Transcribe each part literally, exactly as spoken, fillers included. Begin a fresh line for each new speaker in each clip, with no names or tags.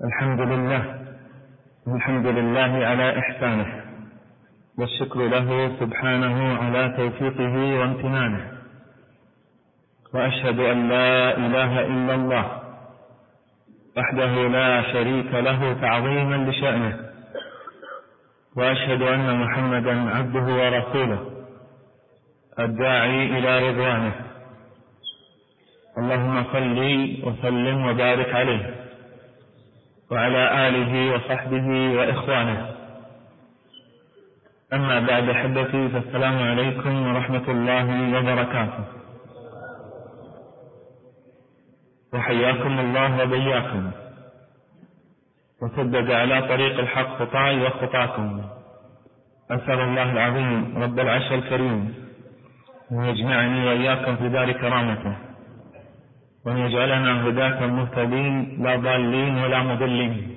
الحمد لله الحمد لله على إحسانه، والشكر له سبحانه على توفيقه وامتنانه، وأشهد أن لا إله إلا الله وحده لا شريك له تعظيما لشأنه، وأشهد أن محمدا عبده ورسوله الداعي إلى رضوانه. اللهم صل وسلم وبارك عليه وعلى آله وصحبه وإخوانه. أما بعد أحبتي، فالسلام عليكم ورحمة الله وبركاته، وحياكم الله وبياكم، وسدد على طريق الحق خطاي وخطاكم. أسأل الله العظيم رب العرش الكريم أن يجمعني وإياكم في دار كرامته، وأن يجعلنا هداة مهتدين لا ضالين ولا مضلين.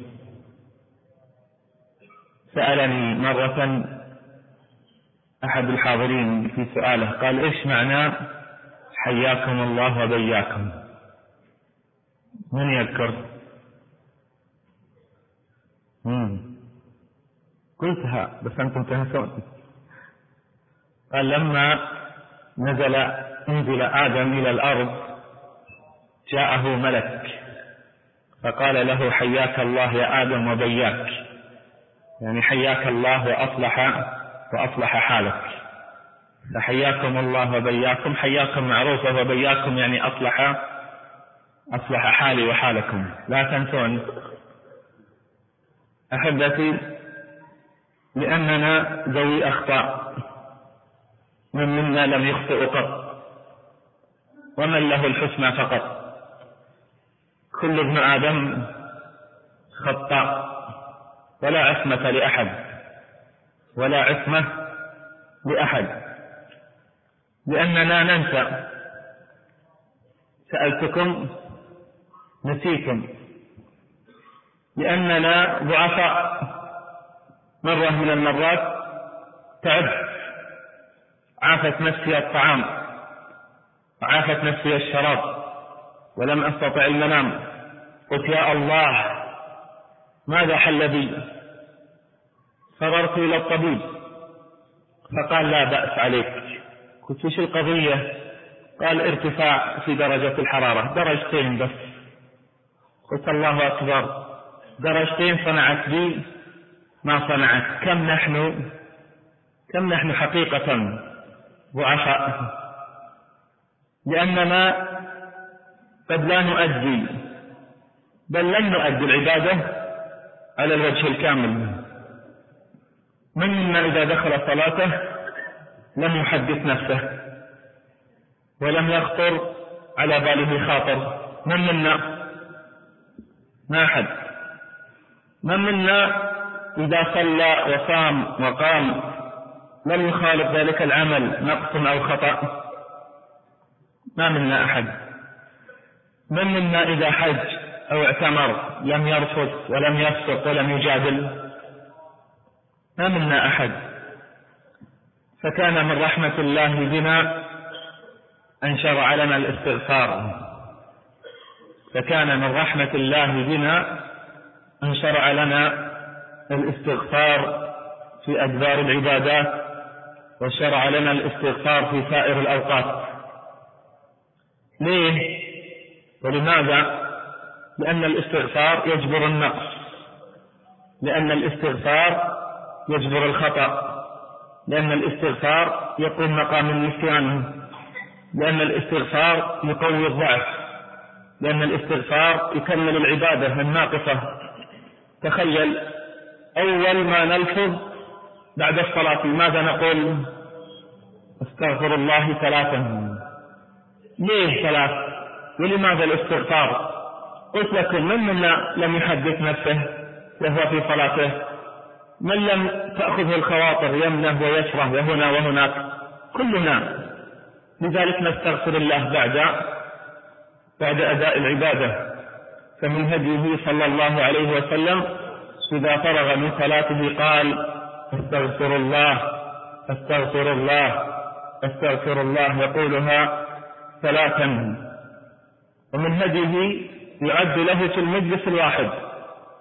سألني مرة أحد الحاضرين في سؤاله، قال: إيش معنى حياكم الله وبياكم؟ من يذكر؟ مم. قلتها بس أنتم تنسون. قال: لما نزل انزل آدم إلى الأرض جاءه ملك فقال له: حياك الله يا آدم وبياك، يعني حياك الله وأصلح وأصلح حالك. فحياكم الله وبياكم، حياكم معروفة، وبياكم يعني أصلح أصلح حالي وحالكم، لا تنسون أحبتي، لأننا ذوي أخطاء، من منا لم يخطئ قط، ومن له الحسنى فقط. كل ابن آدم خطاء، ولا عصمة لأحد ولا عصمة لأحد، لأننا ننسى. سألتكم نسيتم، لأننا ضعفاء. مرة من المرات تعبت، عافت نفسي الطعام وعافت نفسي الشراب ولم أستطع المنام. قلت: يا الله ماذا حل بي؟ فررت إلى الطبيب فقال: لا بأس عليك. قلت: وش القضية؟ قال: ارتفاع في درجة الحرارة، درجتين بس. قلت: الله أكبر، درجتين صنعت بي ما صنعت. كم نحن كم نحن حقيقة ضعفاء، لأننا قد لا نؤدي، بل لن نؤدي العبادة على الوجه الكامل. من منا إذا دخل صلاته لم يحدث نفسه ولم يخطر على باله خاطر؟ من منا؟ ما أحد. من منا إذا صلى وصام وقام لم يخالف ذلك العمل نقص أو خطأ؟ ما منا أحد. من منا إذا حج أو اعتمر لم يرفض ولم يفسق ولم يجادل؟ ما منا أحد. فكان من رحمة الله بنا أن شرع لنا الاستغفار، فكان من رحمة الله بنا أن شرع لنا الاستغفار في أدبار العبادات، وشرع لنا الاستغفار في سائر الأوقات. ليه ولماذا؟ لأن الاستغفار يجبر النقص، لأن الاستغفار يجبر الخطأ، لأن الاستغفار يقوم مقام النسيان، لأن الاستغفار يقوي الضعف، لأن الاستغفار يكمل العبادة الناقصة. تخيل أول ما نلفظ بعد الصلاة ماذا نقول؟ استغفر الله ثلاثا. ليه ثلاث؟ ولماذا الاستغفار؟ قلت لكم: من منا لم يحدث نفسه وهو في صلاته؟ من لم تأخذه الخواطر يمنه ويشره وهنا وهناك؟ كلنا. لذلك نستغفر الله بعد بعد أداء العبادة. فمن هديه صلى الله عليه وسلم إذا فرغ من صلاته قال: استغفر الله استغفر الله استغفر الله، يقولها ثلاثا. ومن هديه يعد له في المجلس الواحد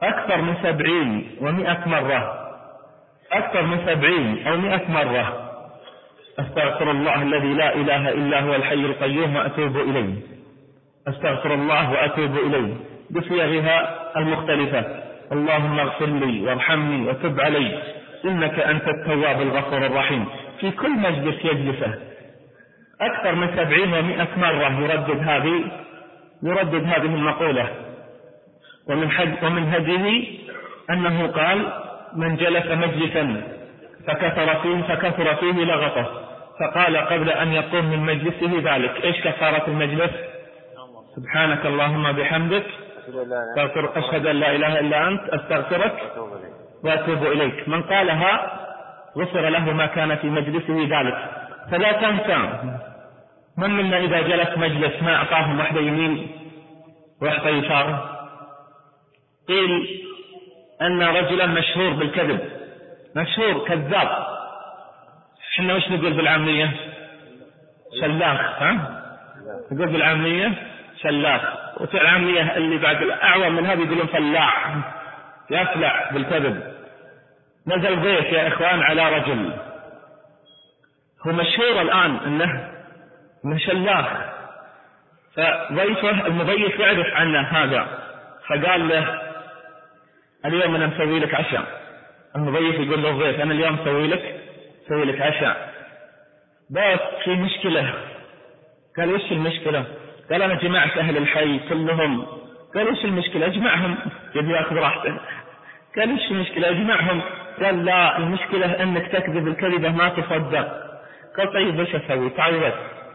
أكثر من سبعين ومئة مرة، أكثر من سبعين أو مئة مرة: أستغفر الله الذي لا إله إلا هو الحي القيوم وأتوب إليه، أستغفر الله وأتوب إليه، بصيغها المختلفة: اللهم اغفر لي وارحمني وتب علي إنك أنت التواب الغفور الرحيم، في كل مجلس يجلسه أكثر من سبعين ومئة مرة يردد هذه يردد هذه المقولة. ومن, ومن هديه أنه قال: من جلس مجلسا فكثر فيه فكثر فيه لغطه، فقال قبل أن يقوم من مجلسه ذلك: إيش كفارة المجلس؟ سبحانك اللهم بحمدك، أشهد أن لا إله إلا أنت، أستغفرك وأتوب إليك. من قالها غفر له ما كان في مجلسه ذلك. فلا تنسى، من منا إذا جلس مجلس ما أعطاهم واحدة يمين واحدة يسار؟ قيل أن رجلا مشهور بالكذب، مشهور كذاب، حنا وش نقول بالعامية؟ شلاخ، ها؟ نقول بالعامية شلاخ، وفي العامية اللي بعد الأعوام من هذا يقولون فلاع، يفلع بالكذب. نزل ضيف يا إخوان على رجل هو مشهور الآن أنه من شلاخ، فضيفه المضيف يعرف عنه هذا، فقال له: اليوم أنا مسوي لك عشاء. المضيف يقول له الضيف: أنا اليوم مسوي لك مسوي لك عشاء، بس في مشكلة. قال: وش المشكلة؟ قال: أنا جمعت أهل الحي كلهم. قال: وش المشكلة؟ أجمعهم. يبي يأخذ راحته. قال: وش المشكلة؟ أجمعهم. قال: لا، المشكلة أنك تكذب الكذبة ما تصدق. قال: طيب وش أسوي؟ تعود،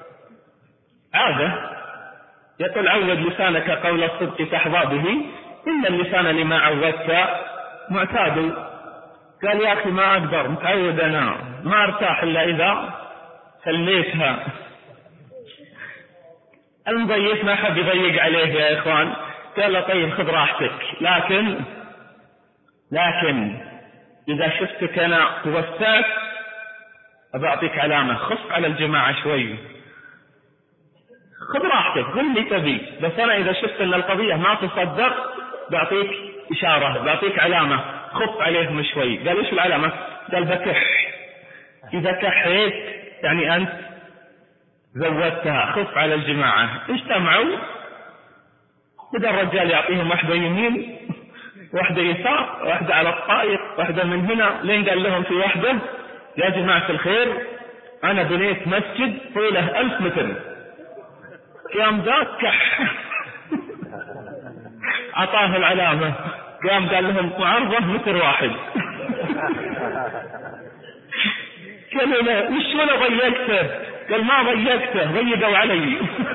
عادة، يقول: عود لسانك قول الصدق تحظى به، إن اللسان لما عودت معتاد. قال: يا أخي ما أقدر، متعود أنا، ما أرتاح إلا إذا خليتها. المضيف ما حب يضيق عليه يا إخوان، قال له: طيب خذ راحتك، لكن لكن إذا شفتك أنا توسعت أبعطيك علامة، خف على الجماعة شوي، خذ راحتك، قل لي تبي، بس أنا إذا شفت أن القضية ما تصدق بعطيك إشارة، بعطيك علامة، خف عليهم شوي. قال: إيش العلامة؟ قال: بكح. إذا كحيت يعني أنت زودتها، خف على الجماعة. اجتمعوا، بدأ الرجال يعطيهم واحدة يمين واحدة يسار، واحدة على الطائق، واحدة من هنا، لين قال لهم في واحدة: يا جماعة الخير، أنا بنيت مسجد طوله ألف متر. قام ذاك كح أعطاه العلامة، قام قال لهم: معرضة متر واحد. قالوا له: وش ولا ضيقته؟ قال: ما ضيقته، ضيقوا علي.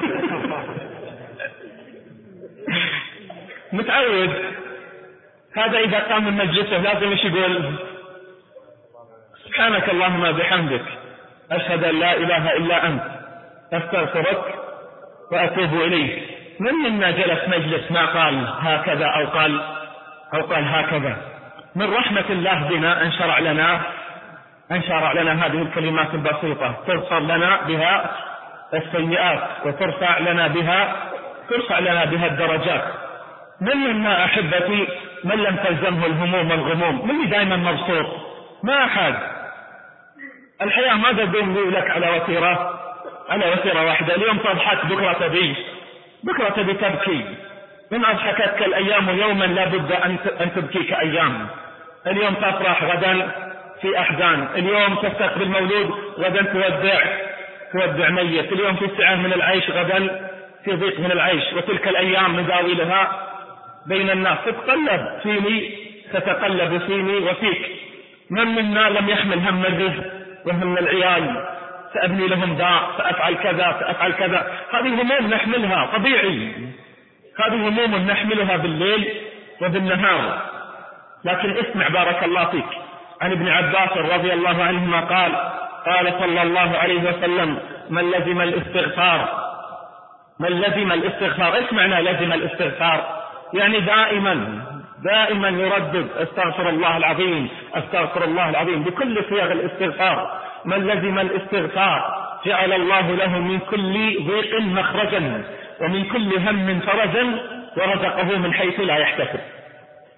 متعود هذا إذا قام من مجلسه لازم ايش يقول؟ سبحانك اللهم بحمدك، أشهد أن لا إله إلا أنت، أستغفرك وأتوب إليك. من منا جلس مجلس ما قال هكذا أو قال أو قال هكذا؟ من رحمة الله بنا أن شرع لنا أن شرع لنا هذه الكلمات البسيطة ترفع لنا بها السيئات وترفع لنا بها ترفع لنا بها الدرجات. من منا أحبتي من لم تلزمه الهموم والغموم، من دائما مبسوط؟ ما أحد. الحياة ما تدوم لك على وتيرة على وتيرة واحدة، اليوم تضحك بكرة تبي بكرة تبي تبكي. من أضحكتك الأيام يوما لا بد أن تبكيك أيام. اليوم تفرح غدا في أحزان، اليوم تستقبل مولود غدا تودع تودع ميت، اليوم في سعة من العيش غدا في ضيق من العيش، وتلك الأيام نداولها بين الناس، تتقلب فيني تتقلب فيني وفيك. من منا لم يحمل هم الرزق وهم العيال، سأبني لهم داء، سأفعل كذا سأفعل كذا. هذه هموم نحملها طبيعي، هذه هموم نحملها بالليل وبالنهار. لكن اسمع بارك الله فيك، عن ابن عباس رضي الله عنهما قال قال صلى الله عليه وسلم: من لزم الاستغفار من لزم الاستغفار ايش معنى لزم الاستغفار؟ يعني دائما دائما يردد استغفر الله العظيم استغفر الله العظيم بكل صيغ الاستغفار. من لزم الاستغفار جعل الله له من كل ضيق مخرجا ومن كل هم فرجا ورزقه من حيث لا يحتسب.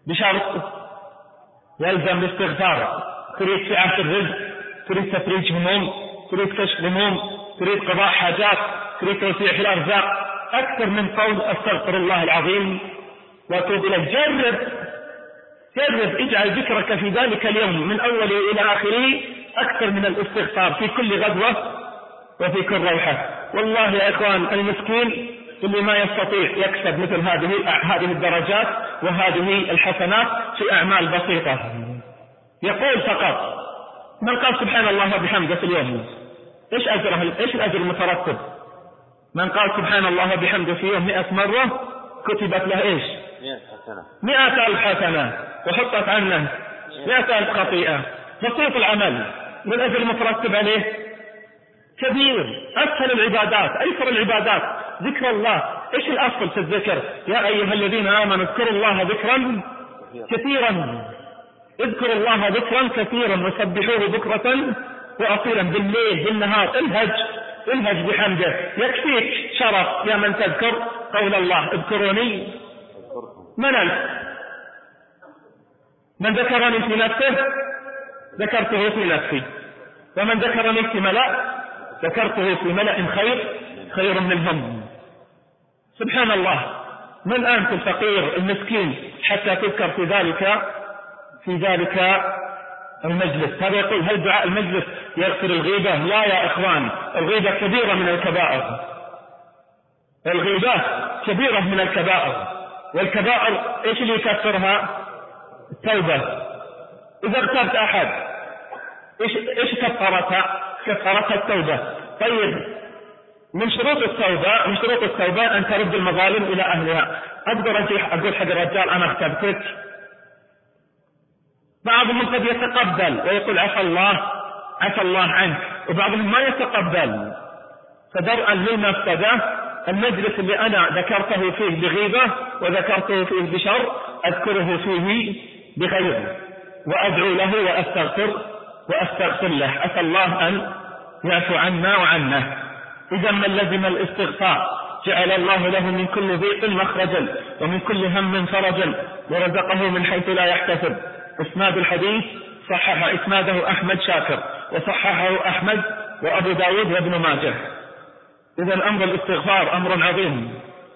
بشرط يلزم الاستغفار. تريد سعة الرزق، تريد تفريج هموم، تريد كشف هموم، تريد قضاء حاجات، تريد توسيع في الأرزاق، أكثر من قول أستغفر الله العظيم وأتوب إليه. جرب جرب اجعل ذكرك في ذلك اليوم من أوله إلى آخره أكثر من الاستغفار في كل غدوة وفي كل روحة. والله يا إخوان المسكين اللي ما يستطيع يكسب مثل هذه هذه الدرجات وهذه الحسنات في أعمال بسيطة، يقول فقط من قال سبحان الله وبحمده في اليوم إيش أجره؟ إيش الأجر المترتب؟ من قال سبحان الله وبحمده في يوم مئة مرة كتبت له إيش؟ مئة ألف حسنة وحطت عنه مئة ألف خطيئة. بسيط العمل والأجر المترتب عليه كبير. أسهل العبادات أيسر العبادات ذكر الله. إيش الأصل في الذكر؟ يا أيها الذين آمنوا اذكروا الله ذكرا كثيرا، اذكروا الله ذكرا كثيرا وسبحوه بكرة وأصيلا بالليل بالنهار. الهج الهج بحمده. يكفيك شرف يا من تذكر قول الله اذكروني من ألف. من ذكرني في نفسه ذكرته في نفسي، ومن ذكرني في ملأ ذكرته في ملأ خير خير منهم. سبحان الله. من أنت الفقير المسكين حتى تذكر في ذلك في ذلك المجلس؟ هذا يقول هل دعاء المجلس يغفر الغيبة؟ لا يا إخوان، الغيبة كبيرة من الكبائر. الغيبة كبيرة من الكبائر، والكبائر إيش اللي يكفرها؟ التوبة. إذا اغتبت أحد إيش إيش كفرتها؟ كفرتها التوبة. طيب من شروط التوبة من شروط التوبة أن ترد المظالم إلى أهلها. أقدر أقول حق الرجال أنا اغتبتك؟ بعضهم قد يتقبل ويقول عفى الله عفى الله عنك، وبعضهم ما يتقبل. فدرءا للمفسدة المجلس اللي أنا ذكرته فيه بغيبة وذكرته فيه بشر أذكره فيه بخير وأدعو له وأستغفر وأستغفر له. أسأل الله أن يعفو عنا وعنه. إذا من لزم الاستغفار جعل الله له من كل ضيق مخرجا ومن كل هم فرجا ورزقه من حيث لا يحتسب. إسناد الحديث صحح إسناده أحمد شاكر وصححه أحمد وأبو داود وابن ماجه. إذا أمر الاستغفار أمر عظيم.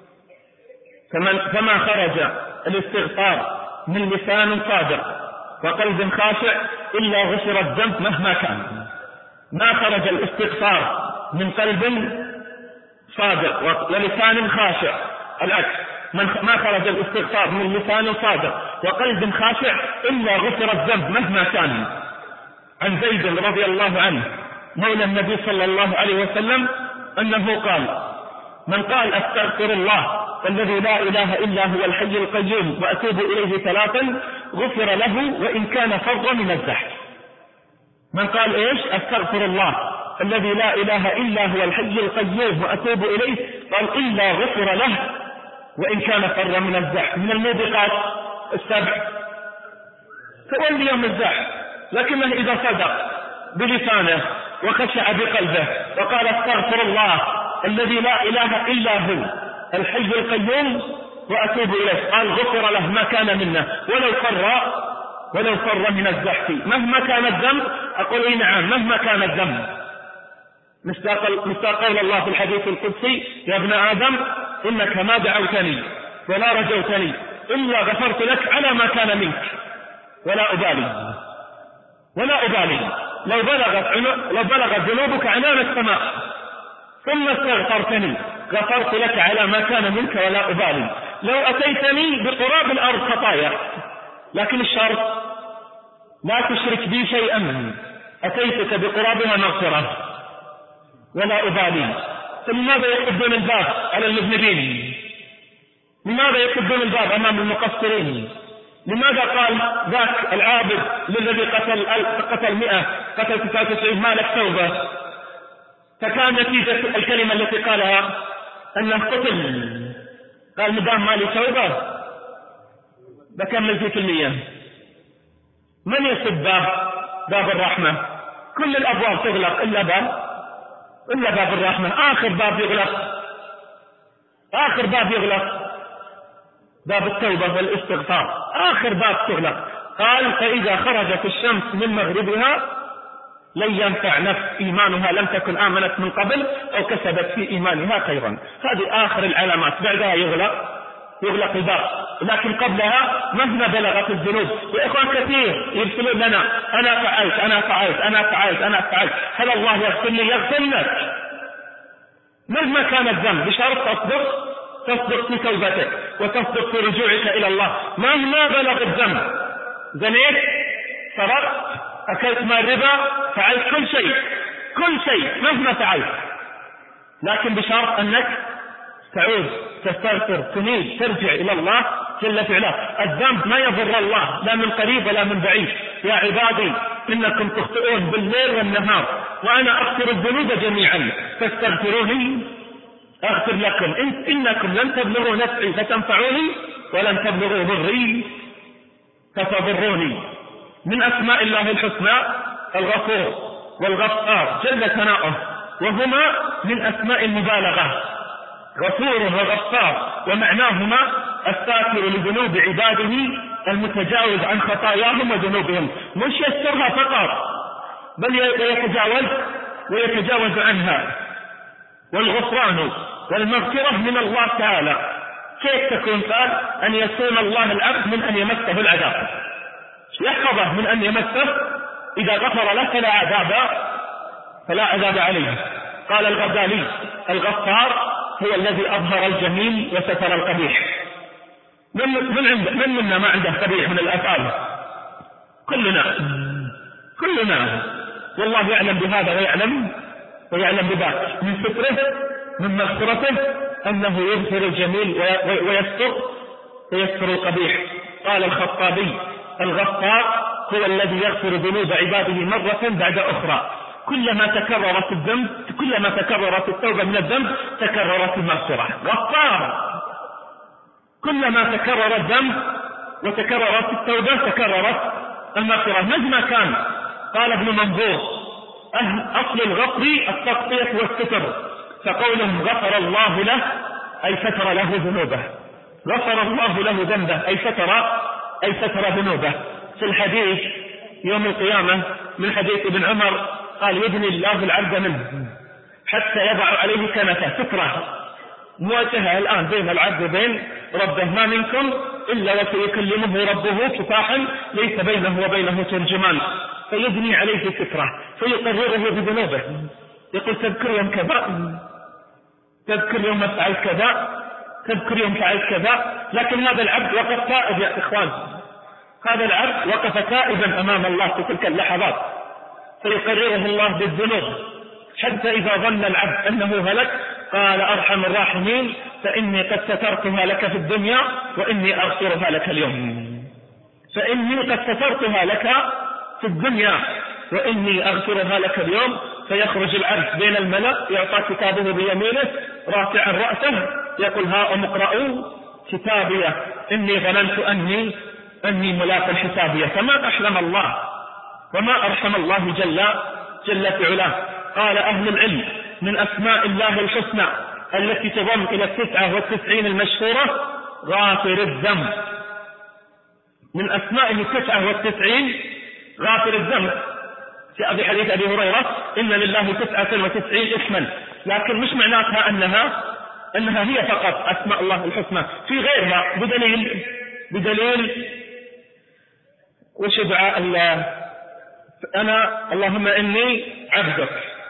فما خرج الاستغفار من لسان صادق وقلب خاشع إلا غفر الذنب مهما كان. ما خرج الاستغفار من قلب صادق ولسان خاشع، العكس، ما خرج الاستغفار من لسان صادق وقلب خاشع إلا غفر الذنب مهما كان. عن زيد رضي الله عنه مولى النبي صلى الله عليه وسلم أنه قال من قال أستغفر الله الذي لا إله إلا هو الحي القيوم وأتوب إليه ثلاثا غفر له وإن كان فرا من الزحف. من قال إيش؟ أستغفر الله الذي لا إله إلا هو الحي القيوم وأتوب إليه، قال إلا غفر له وإن كان فر من الزحف. من الموبقات السبع تولي يوم الزحف، لكنه إذا صدق بلسانه وخشع بقلبه وقال استغفر الله الذي لا إله إلا هو الحي القيوم وأتوب إليه، قال غفر له ما كان منه ولو فر ولو فر من الزحف مهما كان الذنب. أقول إيه نعم، مهما كان الذنب. مستاق قول الله في الحديث القدسي يا ابن آدم إنك ما دعوتني ولا رجوتني إلا غفرت لك على ما كان منك ولا أبالي ولا أبالي لو بلغت لو بلغت ذنوبك عنان السماء ثم استغفرتني غفرت لك على ما كان منك ولا أبالي. لو أتيتني بقراب الأرض خطايا، لكن الشرط لا تشرك بي شيئا، أتيتك بقرابها مغفرة ولا أبالي. فلماذا يقدون الباب على المذنبين؟ لماذا يقدون الباب أمام المقصرين؟ لماذا قال ذاك العابد للذي قتل قتل مئة قتل تسعة وتسعين ما لك توبة؟ فكان نتيجة الكلمة التي قالها أنه قتل. قال مدام ما لي توبة بكمل في المية. من يسد باب باب الرحمة؟ كل الأبواب تغلق إلا باب إلا باب الرحمة. آخر باب يغلق آخر باب يغلق باب التوبة والاستغفار آخر باب تغلق. قال فإذا خرجت الشمس من مغربها لن ينفع نفس إيمانها لم تكن آمنت من قبل أو كسبت في إيمانها خيرا. هذه آخر العلامات، بعدها يغلق يغلق الباب. لكن قبلها مهما بلغت الذنوب، وإخوان كثير يرسلون لنا أنا فعلت أنا فعلت أنا فعلت أنا فعلت هل الله يغفر لي؟ يغفر لك مهما كان الذنب، بشرط تصدق تصدق في توبتك وتصدق في رجوعك إلى الله. مهما بلغ الذنب، زنيت، سرقت، أكلت مال ربا، فعلت كل شيء كل شيء مهما فعلت، لكن بشرط أنك تعود تستغفر تنيب ترجع إلى الله جل في علاه. الذنب ما يضر الله لا من قريب ولا من بعيد. يا عبادي إنكم تخطئون بالليل والنهار وأنا أغفر الذنوب جميعا فاستغفروني أغفر لكم إن إنكم لن تبلغوا نفعي فتنفعوني ولن تبلغوا ضري فتضروني. من أسماء الله الحسنى الغفور والغفار جل ثناؤه، وهما من أسماء المبالغة، غفور وغفار، ومعناهما الساتر لذنوب عباده المتجاوز عن خطاياهم وذنوبهم، مش يسترها فقط بل يتجاوز ويتجاوز عنها. والغفران والمغفرة من الله تعالى. كيف تكون؟ قال أن يصون الله العبد من أن يمسه العذاب، يحفظه من أن يمسه، إذا غفر له فلا عذاب فلا عذاب عليه. قال الغزالي الغفار هو الذي أظهر الجميل وستر القبيح. من من عند من منا ما عنده قبيح من الأفعال؟ كلنا كلنا والله يعلم بهذا ويعلم ويعلم بذاك، من ستره من مغفرته أنه يغفر الجميل ويستر ويستر القبيح. قال الخطابي الغفار هو الذي يغفر ذنوب عباده مرة بعد أخرى، كلما تكررت الذنب كلما تكررت التوبة من الذنب تكررت المغفرة. غفار كلما تكرر الذنب وتكررت التوبة تكررت المغفرة مهما كان. قال ابن منظور أصل الغفر التغطية والستر، فقولهم غفر الله له أي ستر له ذنوبه، غفر الله له ذنبه أي ستر أي ستر ذنوبه. في الحديث يوم القيامة من حديث ابن عمر قال يدني الله العبد منه حتى يضع عليه كنفه، سترة مواجهة الآن بين العبد وبين ربه، ما منكم إلا وسيكلمه ربه كفاحا ليس بينه وبينه ترجمان، فيدني عليه سترة فيقرره بذنوبه، يقول تذكر يوم كذا، تذكر يوم فعلت كذا، تذكر يوم فعلت كذا. لكن هذا العبد وقف تائب يا إخوان، هذا العبد وقف تائبا أمام الله في تلك اللحظات، فيقرره الله بالذنوب حتى إذا ظن العبد أنه هلك قال أرحم الراحمين فإني قد سترتها لك في الدنيا وإني أغفرها لك اليوم، فإني قد سترتها لك في الدنيا وإني أغفرها لك اليوم. فيخرج العبد بين الملأ يعطى كتابه بيمينه رافعا رأسه يقول هاؤم اقرءوا كتابيه إني ظننت أني أني ملاق حسابيه. فما أحلم الله وما أرحم الله جل جل في علاه. قال أهل العلم من أسماء الله الحسنى التي تضم إلى التسعة والتسعين المشهورة غافر الذنب، من أسمائه التسعة والتسعين غافر الذنب. في أبي حديث أبي هريرة إن لله تسعة وتسعين اسما، لكن مش معناتها أنها أنها هي فقط أسماء الله الحسنى، في غيرها بدليل بدليل وش دعاء الله أنا اللهم إني عبدك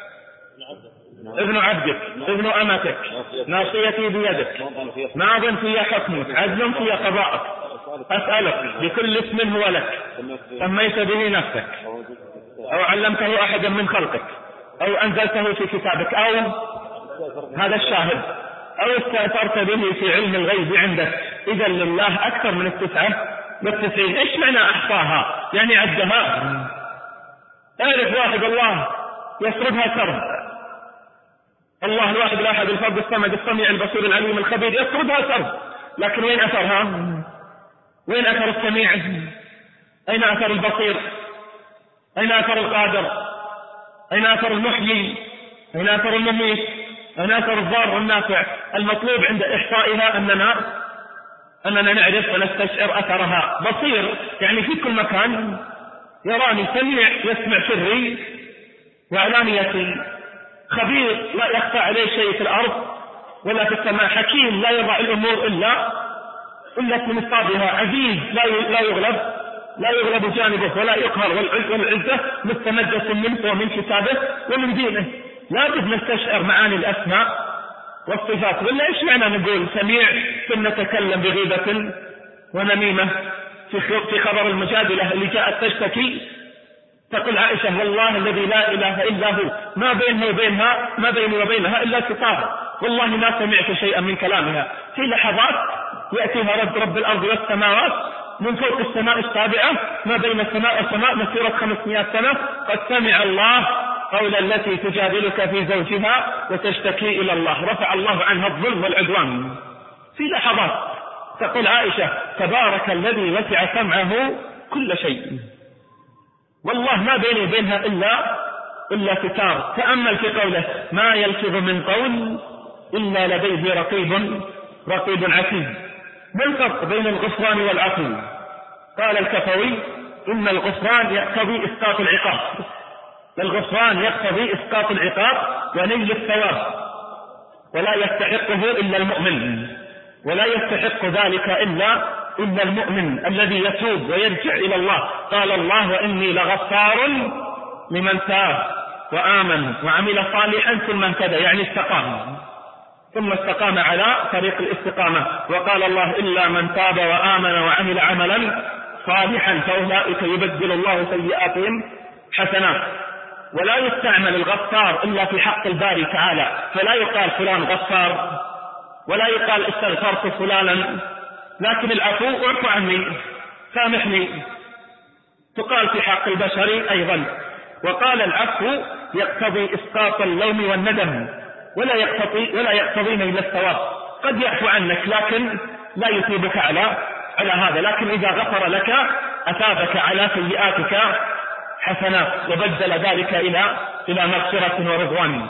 ابن عبدك ابن أمتك ناصيتي بيدك ماض في حكمك عدل في قضاءك أسألك بكل اسم هو لك سميت به نفسك أو علمته أحدا من خلقك أو أنزلته في كتابك أو هذا الشاهد أو استأثرت به في علم الغيب عندك. إذا لله أكثر من التسعة والتسعين. إيش معنى أحصاها؟ يعني عدها. أعرف واحد الله يسردها سرد، الله الواحد الأحد الفرد الصمد السميع البصير العليم الخبير، يسردها سرد، لكن وين أثرها؟ وين أثر السميع؟ أين أثر البصير؟ أين أثر القادر؟ أين أثر المحيي؟ أين أثر المميت؟ أين أثر الضار والنافع؟ المطلوب عند إحصائها أننا أننا نعرف ونستشعر أثرها. بصير يعني في كل مكان، يراني، سميع يسمع سري وعلانيتي، خبير لا يخفى عليه شيء في الأرض ولا في السماء، حكيم لا يضع الأمور إلا إلا في نصابها، عزيز لا لا يغلب لا يغلب جانبه ولا يقهر، والعزة مستمدة منه ومن كتابه ومن دينه. لا بد نستشعر معاني الأسماء والصفات. ولا إيش معنى نقول سميع ثم نتكلم بغيبة ونميمة؟ في خبر المجادلة اللي جاءت تشتكي تقول عائشة والله الذي لا إله إلا هو ما بينه وبينها ما بيني وبينها إلا ستار، والله ما سمعت شيئا من كلامها. في لحظات يأتيها رب رب الأرض والسماوات من فوق السماء السابعة ما بين السماء والسماء مسيرة خمسمائة سنة، قد سمع الله قول التي تجادلك في زوجها وتشتكي إلى الله، رفع الله عنها الظلم والعدوان. في لحظات تقول عائشة تبارك الذي وسع سمعه كل شيء، والله ما بيني وبينها إلا إلا ستار. تأمل في قوله ما يلفظ من قول إلا لديه رقيب رقيب عتيد. ما الفرق بين الغفران والعفو؟ قال الكفوي إن الغفران يقتضي إسقاط العقاب، الغفران يقتضي إسقاط العقاب ونيل الثواب، ولا يستحقه إلا المؤمن، ولا يستحق ذلك إلا إلا المؤمن الذي يتوب ويرجع إلى الله. قال الله وإني لغفار لمن تاب وآمن وعمل صالحا ثم اهتدى، يعني استقام ثم استقام على طريق الاستقامة. وقال الله إلا من تاب وآمن وعمل عملا صالحا فأولئك يبدل الله سيئاتهم حسنات. ولا يستعمل الغفار إلا في حق الباري تعالى، فلا يقال فلان غفار ولا يقال استغفرت فلانا، لكن العفو اعفو عني سامحني تقال في حق البشر أيضا. وقال العفو يقتضي إسقاط اللوم والندم ولا يقتضي ولا يقتضي إلا الثواب. قد يعفو عنك لكن لا يثيبك على على هذا، لكن إذا غفر لك أثابك على سيئاتك حسنات وبدل ذلك إلى إلى مغفرة ورضوان.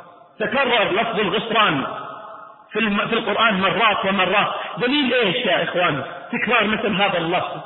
تكرر لفظ الغفران في في القرآن مرات ومرات. دليل إيش يا إخوان تكرار مثل هذا اللفظ؟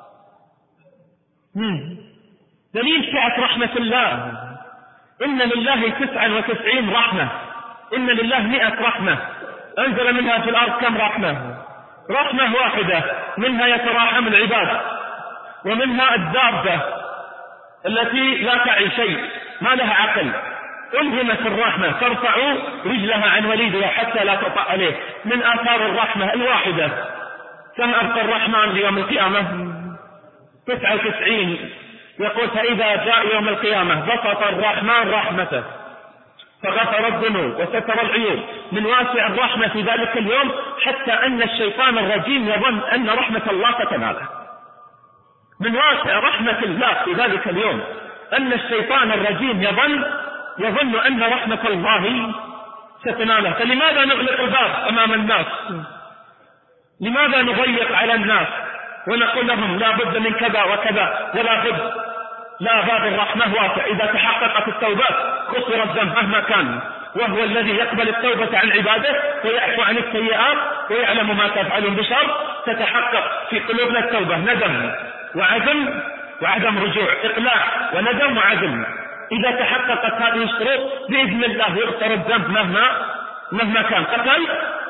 دليل سعة رحمة الله. إن لله تسعا وتسعين رحمة، إن لله مئة رحمة، أنزل منها في الأرض كم رحمة؟ رحمة واحدة، منها يتراحم العباد، ومنها الدابة التي لا تعي شيء ما لها عقل ألهمت الرحمة ترفع رجلها عن وليدها حتى لا تطأ عليه. من آثار الرحمة الواحدة كم أبقى الرحمن ليوم القيامة؟ تسعة وتسعين. يقول فإذا جاء يوم القيامة بسط الرحمن رحمته فغفر الذنوب وستر العيوب. من واسع الرحمة في ذلك اليوم حتى أن الشيطان الرجيم يظن أن رحمة الله تتناله. من واسع رحمة الله في ذلك اليوم أن الشيطان الرجيم يظن يظن أن رحمة الله ستناله. فلماذا نغلق الباب أمام الناس؟ لماذا نضيق على الناس ونقول لهم لا بد من كذا وكذا ولا بد؟ لا، باب الرحمة واسع. إذا تحققت التوبة غفر الذنب مهما كان، وهو الذي يقبل التوبة عن عباده ويعفو عن السيئات ويعلم ما تفعلون بشر. تتحقق في قلوبنا التوبة ندم وعزم وعدم رجوع، إقلاع وندم وعزم. إذا تحققت هذه الشروط بإذن الله يغفر الذنب مهما مهما كان. قتل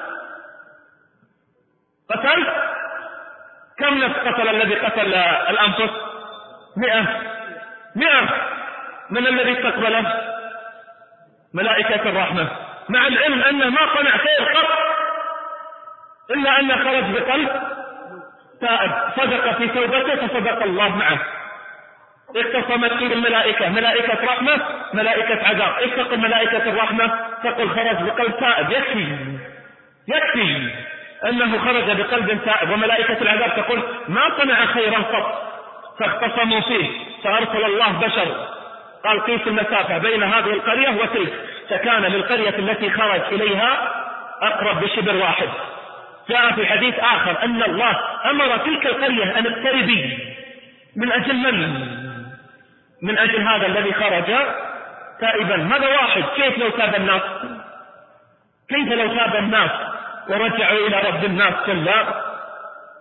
قتل كم نفس قتل الذي قتل الأنفس؟ مئة مئة. من الذي استقبله؟ ملائكة الرحمة، مع العلم أنه ما صنع خير قط إلا أنه خرج بقلب تائب صدق في توبته فصدق الله معه. اختصمت فيه الملائكة، ملائكة رحمة ملائكة عذاب. اختصم ملائكة الرحمة تقول خرج بقلب تائب، يكفي يكفي أنه خرج بقلب تائب. وملائكة العذاب تقول ما صنع خيرا قط، فاختصموا فيه فأرسل الله بشر قال قيس المسافة بين هذه القرية وتلك، فكان للقرية التي خرج إليها أقرب بشبر واحد. جاء في حديث آخر أن الله أمر تلك القرية أن اقتربي من أجل من؟ من أجل هذا الذي خرج تائبا. هذا واحد. كيف لو تاب الناس؟ كيف لو تاب الناس ورجعوا إلى رب الناس؟ كلا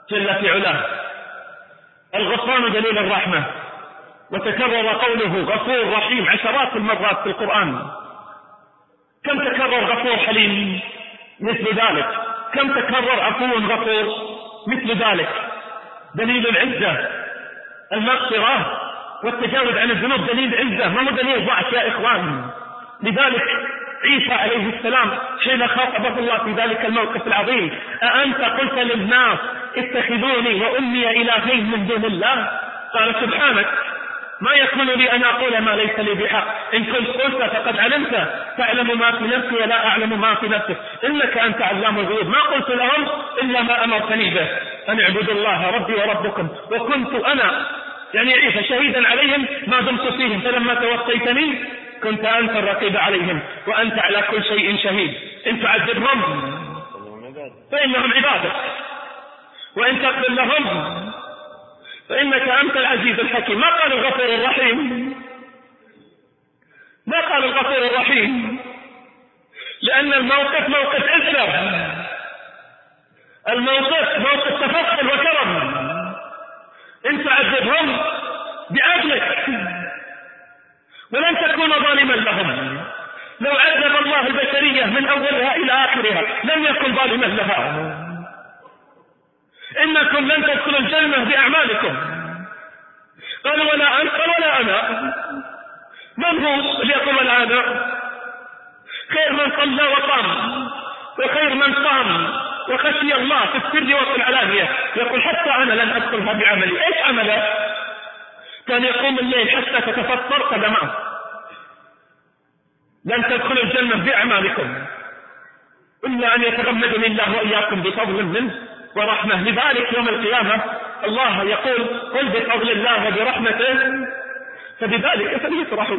جل في علاه. الغفران دليل الرحمة، وتكرر قوله غفور رحيم عشرات المرات في القرآن. كم تكرر غفور حليم مثل ذلك، كم تكرر عفو غفور مثل ذلك. دليل العزة المغفرة والتجاوز عن الذنوب دليل عزة، ما هو دليل ضعف يا إخوان. لذلك عيسى عليه السلام حين خاطبه الله في ذلك الموقف العظيم: أأنت قلت للناس اتخذوني وأمي إلهين من دون الله؟ قال: سبحانك، ما يكون لي أن أقول ما ليس لي بحق، إن كنت قلت فقد علمت، تعلم ما في نفسي ولا أعلم ما في نفسك، إنك أنت علام الغيوب. ما قلت لهم إلا ما أمرتني به، أن اعبدوا الله ربي وربكم، وكنت أنا يعني عيسى شهيدا عليهم ما دمت فيهم، فلما توفيتني كنت أنت الرقيب عليهم وأنت على كل شيء شهيد. إن تعذبهم فإنهم عبادك، وإن تغفر لهم فإنك أنت العزيز الحكيم. ما قال الغفور الرحيم، ما قال الغفور الرحيم، لأن الموقف موقف عزة، الموقف موقف تفضل وكرم. إن تعذبهم بعدلك ولن تكون ظالما لهم. لو عذب الله البشرية من أولها إلى آخرها لم يكن ظالما لها. إنكم لن تدخلوا الجنة بأعمالكم. قالوا: ولا أنت ولا أنا. من هو اللي يقول ولا أنا؟ خير من صلى وصام، وخير من صام وخشي الله في السر وفي العلانية. يقول: حتى أنا لن أدخلها بعملي. إيش عمله؟ كان يقوم الليل حتى تتفطر قدماه. لن تدخلوا الجنة بأعمالكم إلا أن يتغمدني الله وإياكم بفضل منه ورحمة. لذلك يوم القيامة الله يقول: قل بفضل الله وبرحمته فبذلك فليفرحوا.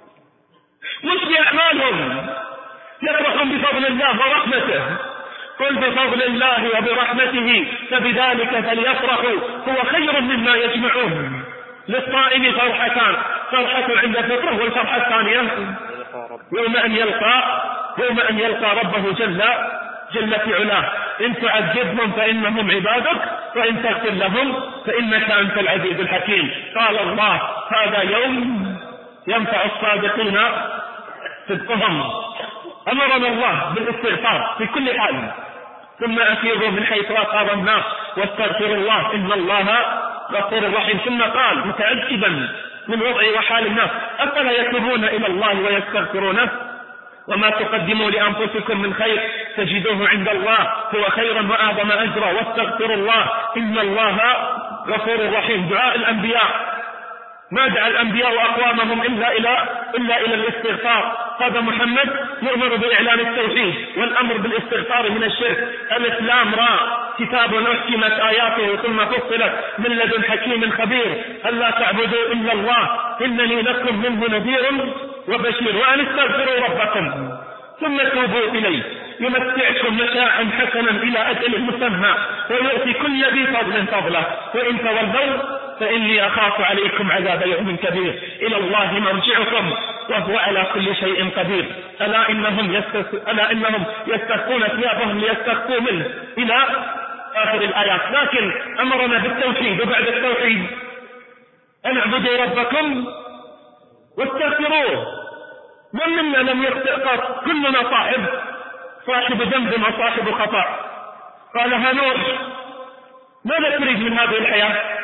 مش بأعمالهم، يفرحون بفضل الله ورحمته. قل بفضل الله وبرحمته فبذلك فليفرحوا هو خير مما يجمعون. للصائم فرحتان: فرحة عند فطره، والفرحة الثانية يوم أن يلقى يوم أن يلقى ربه جل جل في علاه. إن تعذبهم فإنهم عبادك، وإن تغفر لهم فإنك أنت العزيز الحكيم. قال الله: هذا يوم ينفع الصادقين صدقهم. أمرنا الله بالاستغفار في كل حال. ثم أفيضوا من حيث أفاض الناس واستغفروا الله إن الله غفور رحيم. ثم قال متعجبا من وضع وحال الناس: أفلا يتوبون إلى الله ويستغفرونه؟ وما تقدموا لأنفسكم من خير تجدوه عند الله هو خيرا وأعظم أجرا واستغفروا الله إن الله غفور رحيم. دعاء الأنبياء، ما دعا الأنبياء وأقوامهم إلا إلى إلا إلى الاستغفار. هذا محمد يؤمر بإعلان التوحيد والأمر بالاستغفار من الشرك. ألف لام را كتاب أحكمت آياته ثم فصلت من لدن حكيم خبير ألا تعبدوا إلا الله إنني لكم منه نذير وبشير. وأن استغفروا ربكم ثم توبوا إليه يمتعكم متاعا حسنا إلى أجل مسمى ويؤتي كل ذي فضل فضله وإن تولوا فإني أخاف عليكم عذاب يوم كبير. إلى الله مرجعكم وهو على كل شيء قدير. ألا إنهم, يستس... ألا إنهم يستخفون ثيابهم ليستخفوا منه إلى آخر الآيات. لكن أمرنا بالتوحيد، وبعد التوحيد أن اعبدوا ربكم واستغفروه. من منا لم يخطئ قط؟ كلنا صاحب صاحب ذنب وصاحب خطأ. قال هانوش: ماذا تريد من هذه الحياة؟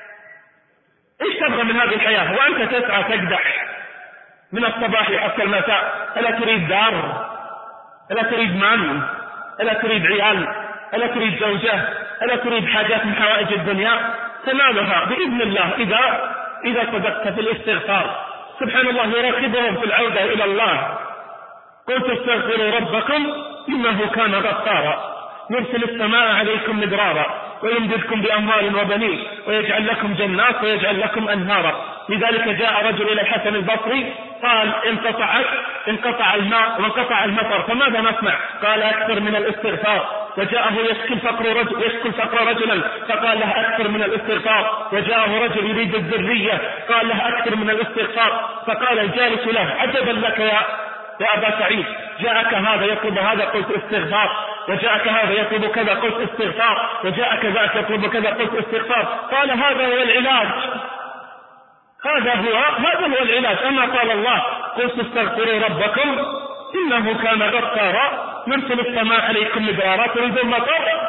ايش تبغى من هذه الحياة وأنت تسعى تقدح من الصباح حتى المساء؟ ألا تريد دار؟ ألا تريد مال؟ ألا تريد عيال؟ ألا تريد زوجة؟ ألا تريد حاجات من حوائج الدنيا؟ تنالها بإذن الله إذا إذا صدقت في الاستغفار. سبحان الله يراقبهم في العودة إلى الله. قلت استغفروا ربكم إنه كان غفارا يرسل السماء عليكم مدرارا ويمددكم بأموال وبنين ويجعل لكم جنات ويجعل لكم أنهارا. لذلك جاء رجل إلى الحسن البصري قال: انقطعت انقطع الماء وانقطع المطر فماذا نصنع؟ قال: أكثر من الاستغفار. وجاءه يشكي الفقر رجل يشكي الفقر رجلا فقال له: أكثر من الاستغفار. وجاءه رجل يريد الذرية قال له: أكثر من الاستغفار. فقال الجالس له: عجبا لك يا يا أبا سعيد، جاءك هذا يطلب هذا، قلت استغفار. وجاءك هذا يطلب كذا قلت استغفار، وجاءك ذاك يطلب كذا قلت استغفار. قال هذا هو العلاج، هذا هو هذا هو العلاج. أما قال الله قلت استغفروا ربكم إنه كان غفارا يرسل السماء عليكم مدرارا تنزل مطر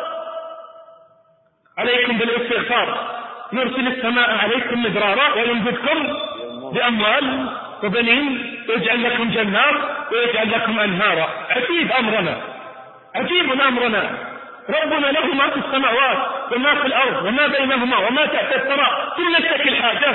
عليكم بالاستغفار، يرسل السماء عليكم مدرارا ويمددكم بأموال وبنين ويجعل لكم جنات ويجعل لكم أنهارا. عجيب أمرنا، عجيب أمرنا. ربنا له ما في السماوات وما في الأرض وما بينهما وما تحت الثرى، ثم نشتكي الحاجة.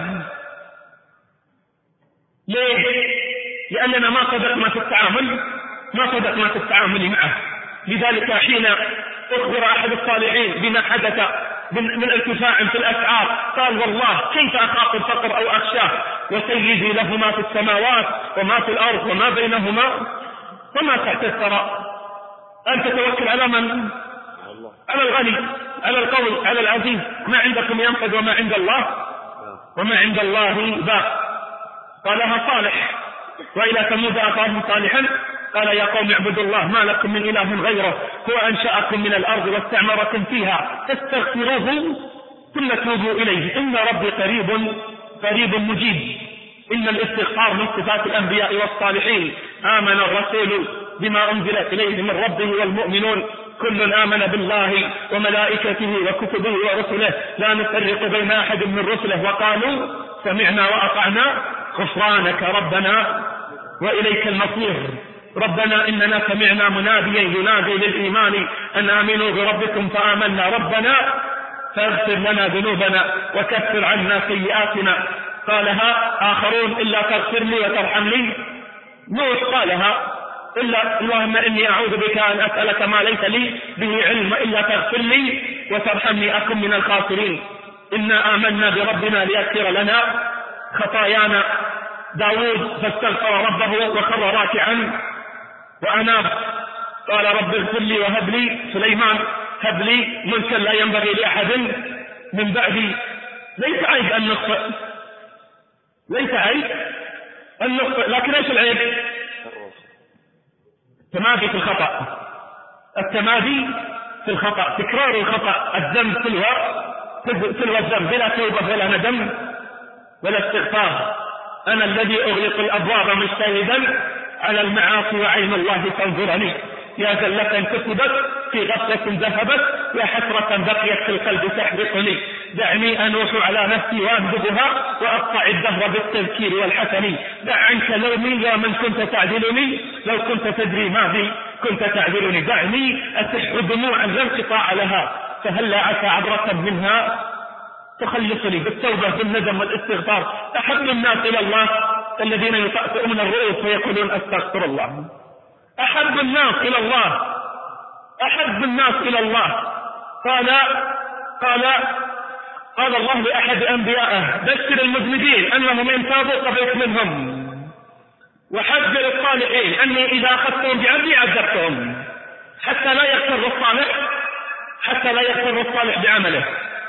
ليه؟ لأننا ما صدقنا في التعامل ما صدقنا في التعامل معه. لذلك حين أخبر أحد الصالحين بما حدث من ارتفاع في الأسعار قال والله كيف أخاف الفقر أو أخشاه وسيدي له ما في السماوات وما في الأرض وما بينهما وما تحت الثرى. أن تتوكل على من؟ على الغني، على القوي، على العزيز. ما عندكم ينفد وما عند الله وما عند الله باق. قالها صالح وإلى ثمود أخاهم صالحا قال يا قوم اعبدوا الله ما لكم من إله غيره هو أنشأكم من الأرض واستعمركم فيها فاستغفروه ثم توبوا إليه إن ربي قريب قريب مجيب. إن الاستغفار من صفات الأنبياء والصالحين. آمن الرسول بما أنزل إليه من ربه والمؤمنون كل آمن بالله وملائكته وكتبه ورسله لا نفرق بين أحد من رسله وقالوا سمعنا وأطعنا غفرانك ربنا وإليك المصير. ربنا إننا سمعنا مناديا ينادي للإيمان أن آمنوا بربكم فآمنا ربنا فاغفر لنا ذنوبنا وكفر عنا سيئاتنا. قالها آخرون إلا تغفر لي وترحمني. نوح قالها إلا اللهم إني أعوذ بك أن أسألك ما ليس لي به علم إلا تغفر لي وترحمني أكن من الخاسرين. إنا آمنا بربنا ليغفر لنا خطايانا. داود فاستغفر ربه وخر راكعا وأناب قال رب اغفر لي وهب لي. سليمان هب لي ملكا لا ينبغي لأحد من بعدي. ليس عيب أن نخطئ، ليس عيب أن نخطئ، لكن ايش العيب؟ التمادي في الخطأ، التمادي في الخطأ، تكرار الخطأ، الذنب تلو تلو الذنب بلا توبة ولا ندم ولا استغفار. أنا الذي أغلق الأبواب مجتهدا على المعاصي وعين الله تنظرني. يا زلة كتبت في غفلة ذهبت يا حسرة بقيت في القلب تحبطني. دعني أنوح على نفسي وأندبها وأقطع الدهر بالتذكير والحسن. دع عنك لومي يا من كنت تعدلني لو كنت تدري ما بي كنت تعذرني. دعني أسح دموعا لا انقطاع لها فهلا عسى عبرة منها تخلصني. بالتوبة بالندم والاستغفار. أحب الناس إلى الله الذين يطأطئون الرؤوس ويقولون أستغفر الله. أحب الناس إلى الله أحب الناس إلى الله قال قال قال الله لأحد أنبيائه بشر المذنبين أنهم إن تابوا قبلت منهم وحذر الصالحين أني إذا أخذتهم بعملي عذبتهم. حتى لا يغتر الصالح حتى لا يغتر الصالح بعمله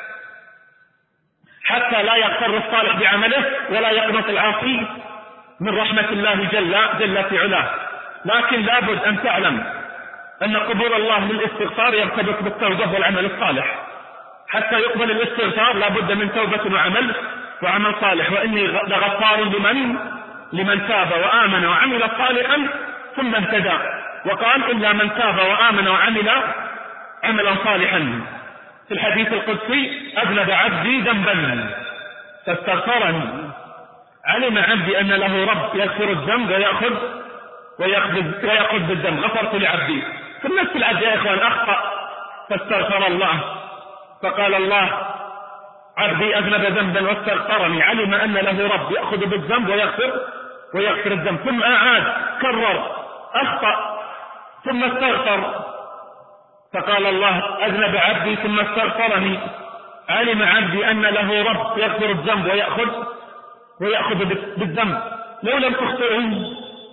حتى لا يغتر الصالح بعمله ولا يقنط العاصي من رحمة الله جل جل في علاه. لكن لابد أن تعلم أن قبول الله للاستغفار يرتبط بالتوبة والعمل الصالح. حتى يقبل الاستغفار لابد من توبة وعمل وعمل صالح. وإني لغفار لمن لمن تاب وآمن وعمل صالحا ثم اهتدى. وقال إلا من تاب وآمن وعمل عملا صالحا. في الحديث القدسي أذنب عبدي ذنبا فاستغفرني علم عبدي أن له رب يغفر الذنب ويأخذ ويأخذ ويأخذ بالذنب. غفرت لعبدي. في نفس العبد يا إخوان أخطأ فاستغفر الله فقال الله عبدي أذنب ذنبا واستغفرني علم أن له رب يأخذ بالذنب ويغفر ويغفر الذنب. ثم أعاد كرر أخطأ ثم استغفر فقال الله أذنب عبدي ثم استغفرني علم عبدي أن له رب يغفر الذنب ويأخذ ويأخذ بالذنب. لو لم تخطئوا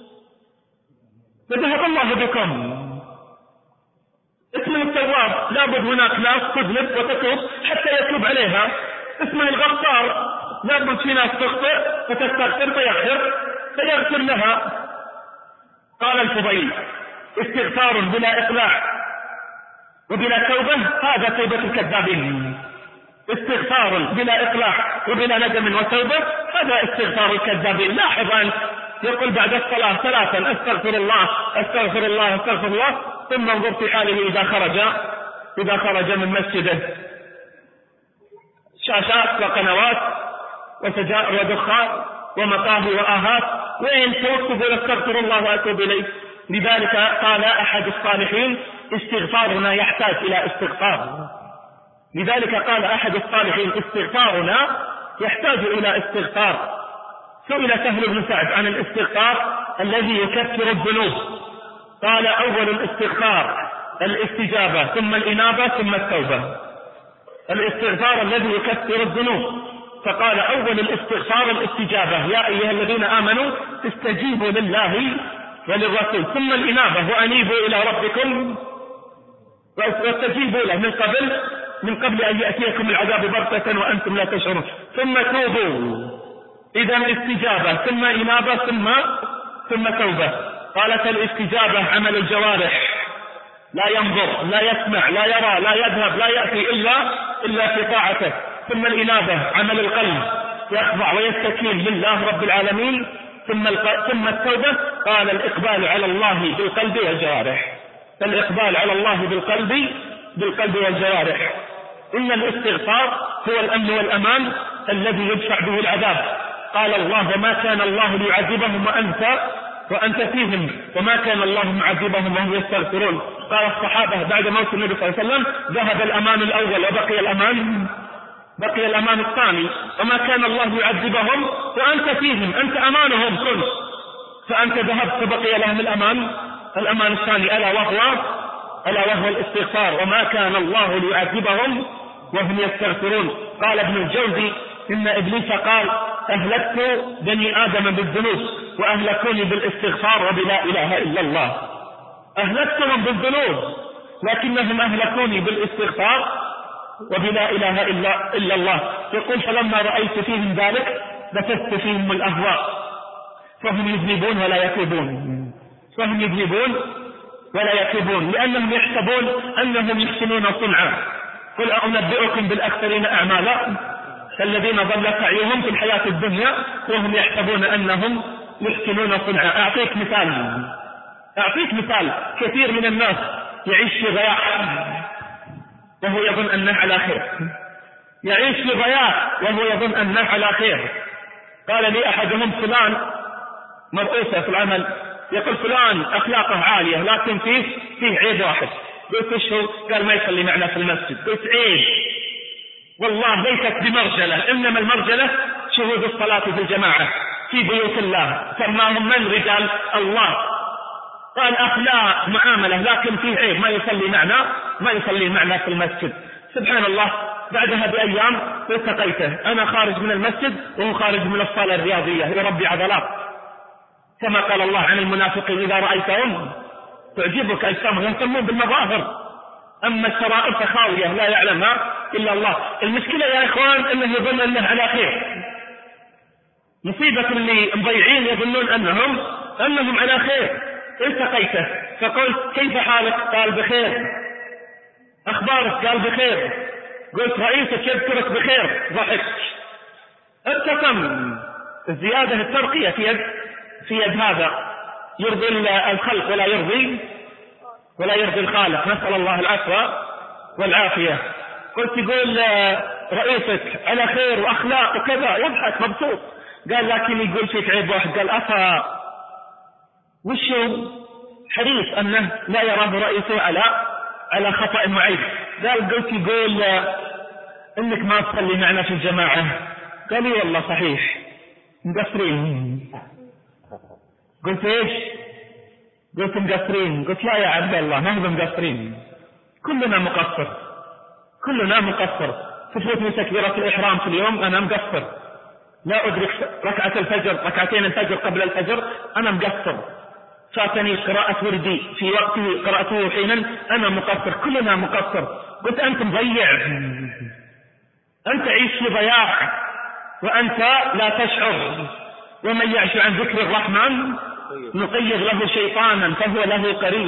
فذهب الله بكم. اسمه التواب لابد هناك ناس تذنب وتتوب حتى يتوب عليها. اسمه الغفار لابد في ناس تخطئ فتستغفر فيغفر فيغفر لها. قال الفضيل استغفار بلا إقلاع وبلا توبة هذا توبة الكذابين. استغفار بلا إقلاع وبلا ندم وتوبة هذا استغفار الكذابين. لاحظ أنت يقول بعد الصلاة ثلاثا استغفر الله استغفر الله استغفر الله، ثم انظر في حاله إذا خرج إذا خرج من مسجده، شاشات وقنوات وسجائر ودخان ومقاهي وآهات، وين تكتب استغفر الله وأتوب إليه؟ لذلك قال أحد الصالحين استغفارنا يحتاج إلى استغفار. لذلك قال أحد الصالحين استغفارنا يحتاج إلى استغفار. سئل سهل بن سعد عن الاستغفار الذي يكفر الذنوب، قال أول الاستغفار الاستجابة ثم الإنابة ثم التوبة. الاستغفار الذي يكفر الذنوب، فقال أول الاستغفار الاستجابة، يا أيها الذين آمنوا استجيبوا لله وللرسول، ثم الإنابة وأنيبوا إلى ربكم واستجيبوا له من قبل من قبل أن يأتيكم العذاب بغتة وأنتم لا تشعرون، ثم توبوا. إذا الاستجابة ثم إنابة ثم ثم توبة. قالت الاستجابة عمل الجوارح، لا ينظر لا يسمع لا يرى لا يذهب لا يأتي إلا إلا في طاعته. ثم الإنابة عمل القلب، يخضع ويستكين لله رب العالمين. ثم ثم التوبة قال الإقبال على الله بالقلب والجوارح، الإقبال على الله بالقلب بالقلب والجوارح. إن الاستغفار هو الأمن والأمان الذي يدفع به العذاب. قال الله وما كان الله ليعذبهم وأنت وأنت فيهم وما كان الله معذبهم وهم يستغفرون. قال الصحابة بعد موت النبي صلى الله عليه وسلم ذهب الأمان الأول وبقي الأمان بقي الأمان الثاني، وما كان الله يعذبهم وأنت فيهم، أنت أمانهم كنت، فأنت ذهبت فبقي لهم الأمان الأمان الثاني ألا وهو ألا وهو الاستغفار. وما كان الله ليعذبهم وهم يستغفرون. قال ابن الجوزي إن إبليس قال أهلكت بني آدم بالذنوب وأهلكوني بالاستغفار وبلا إله إلا الله. أهلكتهم بالذنوب لكنهم أهلكوني بالاستغفار وبلا إله إلا, إلا الله. يقول فلما رأيت فيهم ذلك بثثت فيهم الأهواء فهم يذنبون ولا يتوبون فهم يذنبون ولا يتوبون لأنهم يحسبون أنهم يحسنون صنعا. قل أنبئكم بالأخسرين أعمالا الذين ضل سعيهم في الحياة الدنيا وهم يحسبون أنهم يحسنون صنعا. أعطيك مثال أعطيك مثال كثير من الناس يعيش في ضياع وهو يظن أنه على خير، يعيش في ضياع وهو يظن أنه على خير. قال لي أحدهم فلان مرؤوسة في العمل، يقول فلان أخلاقه عالية لكن فيه فيه عيب واحد. قلت ايش هو؟ قال ما يصلي معنا في المسجد. قلت عيب والله ليست بمرجلة، إنما المرجلة شهود الصلاة في الجماعة في بيوت الله، سماهم من رجال الله. قال أخلاق معاملة لكن فيه عيب، ما يصلي معنا ما يصلي معنا في المسجد. سبحان الله بعدها بأيام التقيته أنا خارج من المسجد وهو خارج من الصالة الرياضية يربي عضلات، كما قال الله عن المنافقين إذا رأيتهم تعجبك أجسامهم يهتمون بالمظاهر أما السرائر فخاوية لا يعلمها إلا الله. المشكلة يا إخوان أنه يظن أنه على خير، مصيبة اللي مضيعين يظنون أنهم أنهم على خير. التقيته فقلت كيف حالك؟ قال بخير. أخبارك؟ قال بخير. قلت رئيسك يذكرك بخير. ضحك. ابتسم. الزيادة الترقية في يد في يد هذا يرضي الخلق ولا يرضي ولا يرضي الخالق، نسأل الله العفو والعافية. قلت يقول رئيسك على خير وأخلاق وكذا، يضحك مبسوط. قال لكن يقول فيك عيب واحد. قال أفا وشو؟ حريص أنه لا يراه رئيسه على على خطأ معين. قال قلت يقول إنك ما تصلي معنا في الجماعة. قال لي والله صحيح مقصرين. قلت ايش؟ قلت مقصرين. قلت لا يا عبد الله ما هم مقصرين، كلنا مقصر كلنا مقصر. تفوتني تكبيرة الإحرام في اليوم أنا مقصر، لا أدرك ركعة الفجر ركعتين الفجر قبل الفجر أنا مقصر، فاتني قراءة وردي في وقته قرأته حينا أنا مقصر، كلنا مقصر. قلت أنت مضيع، أنت عيش في ضياع وأنت لا تشعر. ومن يعش عن ذكر الرحمن نقيض له شيطانا فهو له قرين.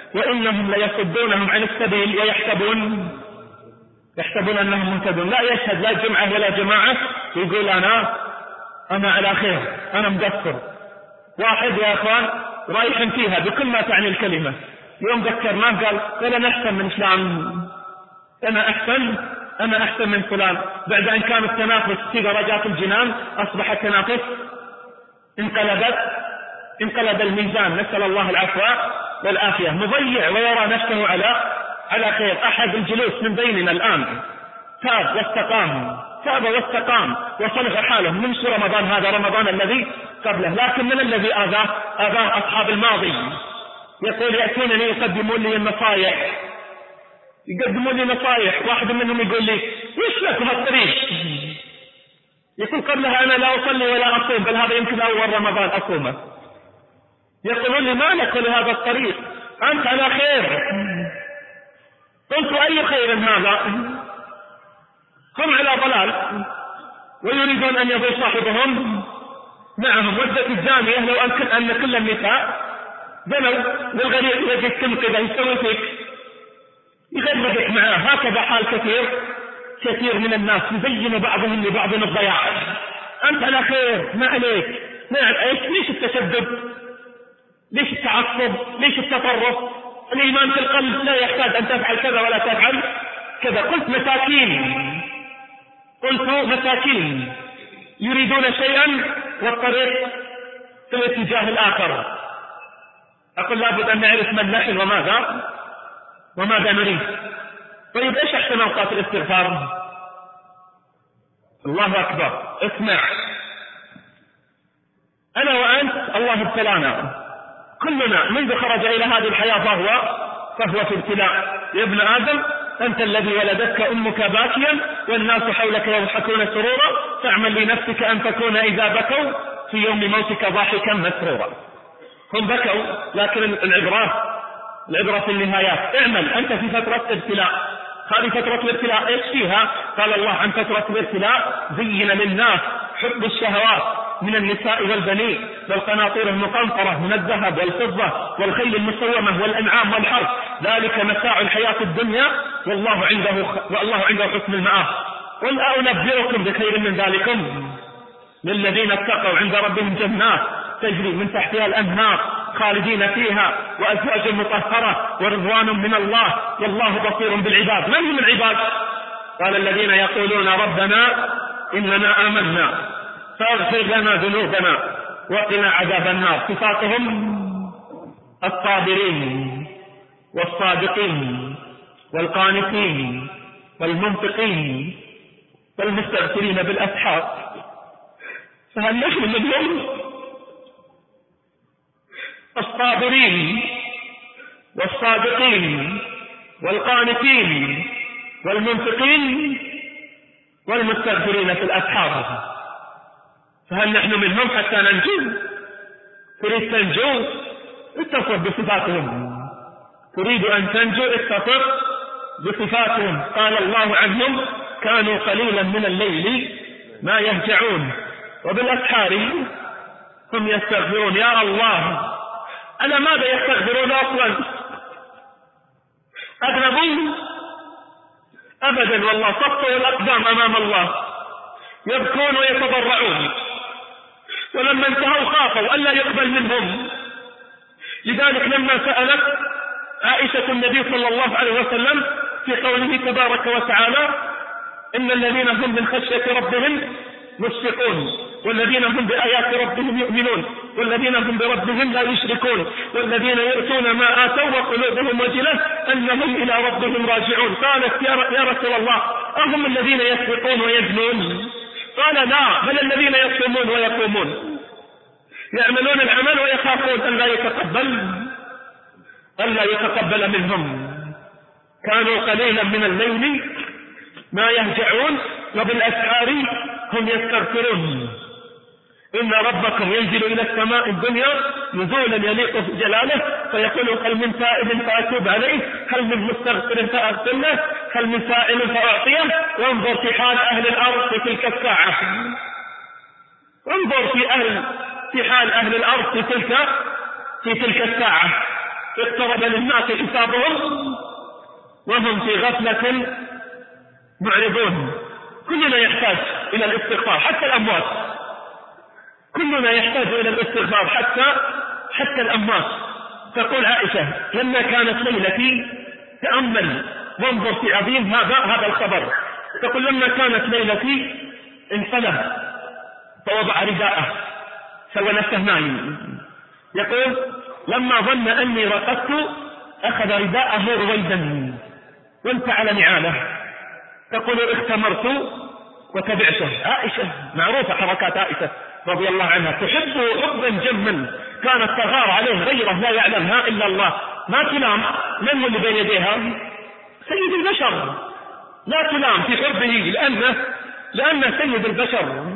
وإنهم ليصدونهم عن السبيل ويحسبون يحسبون أنهم مهتدون. لا يشهد لا جمعة ولا جماعة يقول أنا أنا على خير أنا مقصر. واحد يا أخوان رايح فيها بكل ما تعني الكلمة، يوم ذكرناه قال أنا أحسن من فلان، أنا أحسن أنا أحسن من فلان. بعد أن كان التنافس في درجات الجنان أصبح التنافس انقلبت انقلب الميزان، نسأل الله العفو والعافية. مضيع ويرى نفسه على على خير. أحد الجلوس من بيننا الآن تاب واستقام تاب واستقام وصلح حاله من رمضان هذا رمضان الذي قبله، لكن من الذي آذاه؟ آذاه أصحاب الماضي. يقول يأتونني يقدمون لي النصائح يقدمون لي نصائح واحد منهم يقول لي وش لك هالطريق؟ يقول قبلها أنا لا أصلي ولا أصوم، بل هذا يمكن أول رمضان أصومه. يقولون لي ما لك لهذا الطريق؟ أنت على خير. قلت أي خير هذا؟ هم على ضلال ويريدون أن يضل صاحبهم معهم. ودت الزانية لو أمكن أن كل النساء زنوا والغريق يجي التنقذ يسوي فيك يغرقك معاه. هكذا حال كثير كثير من الناس يزين بعضهم لبعض الضياع. أنت على خير ما عليك. نعم إيش؟ ليش التشدد؟ ليش التعصب؟ ليش التطرف؟ الإيمان في القلب لا يحتاج أن تفعل كذا ولا تفعل كذا. قلت مساكين قلت مساكين يريدون شيئا والطريق في الاتجاه الآخر. أقول لابد أن نعرف من نحن وماذا وماذا نريد. طيب إيش أحسن أوقات الاستغفار؟ الله أكبر. اسمع، أنا وأنت الله ابتلانا كلنا منذ خرج إلى هذه الحياة فهو فهو في ابتلاء. يا ابن آدم أنت الذي ولدتك أمك باكيا والناس حولك يضحكون سرورا، فاعمل لنفسك أن تكون إذا بكوا في يوم موتك ضاحكا مسرورا. هم بكوا لكن العبرة العبرة في النهايات. اعمل أنت في فترة ابتلاء. هذه فترة الابتلاء إيش فيها؟ قال الله عن فترة الابتلاء زين للناس حب الشهوات من النساء والبنين والقناطير المقنطرة من الذهب والفضة والخيل المسومة والأنعام والحرث ذلك متاع الحياة الدنيا والله عنده والله عنده حسن المآب. قل أنبئكم بخير من ذلكم للذين اتقوا عند ربهم جنات تجري من تحتها الأنهار خالدين فيها وأزواج مطهرة ورضوان من الله والله بصير بالعباد. من هم العباد؟ قال الذين يقولون ربنا إننا آمنا فاغفر لنا ذنوبنا وقنا عذاب النار. صفاتهم الصابرين والصادقين والقانتين والمنطقين والمستغفرين بالأسحار. فهل نحن منهم؟ الصابرين والصادقين والقانتين والمنطقين والمستغفرين في الأسحار. فهل نحن منهم حتى ننجو؟ تريد تنجو اتصف بصفاتهم. تريد أن تنجو اتصف بصفاتهم. قال الله عنهم كانوا قليلا من الليل ما يهجعون وبالأسحار هم يستغفرون. يا الله أنا ماذا يستغفرون أصلا؟ أذنبوا أبدا والله صفوا الأقدام أمام الله يبكون ويتضرعون ولما انتهوا خافوا ألا يقبل منهم. لذلك لما سألت عائشة النبي صلى الله عليه وسلم في قوله تبارك وتعالى إن الذين هم من خشية ربهم مشفقون والذين هم بآيات ربهم يؤمنون والذين هم بربهم لا يشركون والذين يؤتون ما آتوا وقلوبهم وجلة أنهم إلى ربهم راجعون. قالت يا رسول الله أهم الذين يسرقون ويزنون؟ قال لا بل الذين يصومون ويقومون يعملون العمل ويخافون أن لا يتقبل أن لا يتقبل منهم. كانوا قليلا من الليل ما يهجعون وبالأسحار هم يستغفرون. إن ربكم ينزل إلى السماء الدنيا نزولا يليق بجلاله فيقول هل من تائب فأتوب عليه هل من مستغفر فأغفر له هل من سائل فأعطيه. وانظر في حال أهل الأرض في تلك الساعة. انظر في أهل في حال أهل الأرض في تلك في تلك الساعة.
اقترب للناس حسابهم وهم في غفلة معرضون. كلنا يحتاج إلى الاستغفار حتى الأموات، كلنا يحتاج إلى الاستغفار حتى حتى الأموات. تقول عائشة لما كانت ليلتي، تأمل وانظر في عظيم هذا هذا الخبر، تقول لما كانت ليلتي انقلب فوضع رداءه سوى نفسه نايم. يقول لما ظن أني رقدت أخذ رداءه رويدا وانفعل نعاله. تقول اختمرت وتبعته. عائشة معروفة حركات عائشة رضي الله عنها، تحب حبا جما، كانت تغار عليه غيره لا يعلمها إلا الله، ما تلام. من هو اللي بين يديها؟ سيد البشر، لا تلام في حبه لأنه لأنه سيد البشر.